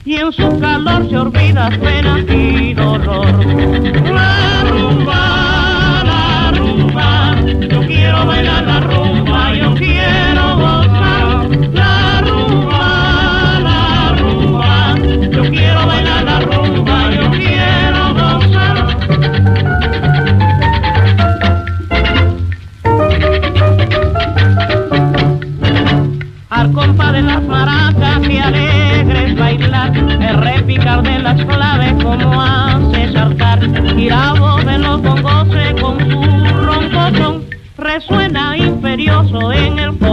y en su calor se olvida pena y dolor. La rumba, yo quiero bailar la rumba, yo quiero gozar. La rumba, yo quiero bailar la rumba, yo quiero gozar. Al compás de las maracas y alegres bailar, el repicar de las claves como hace saltar, y la voz de los bongos con su ronco son resuena imperioso en el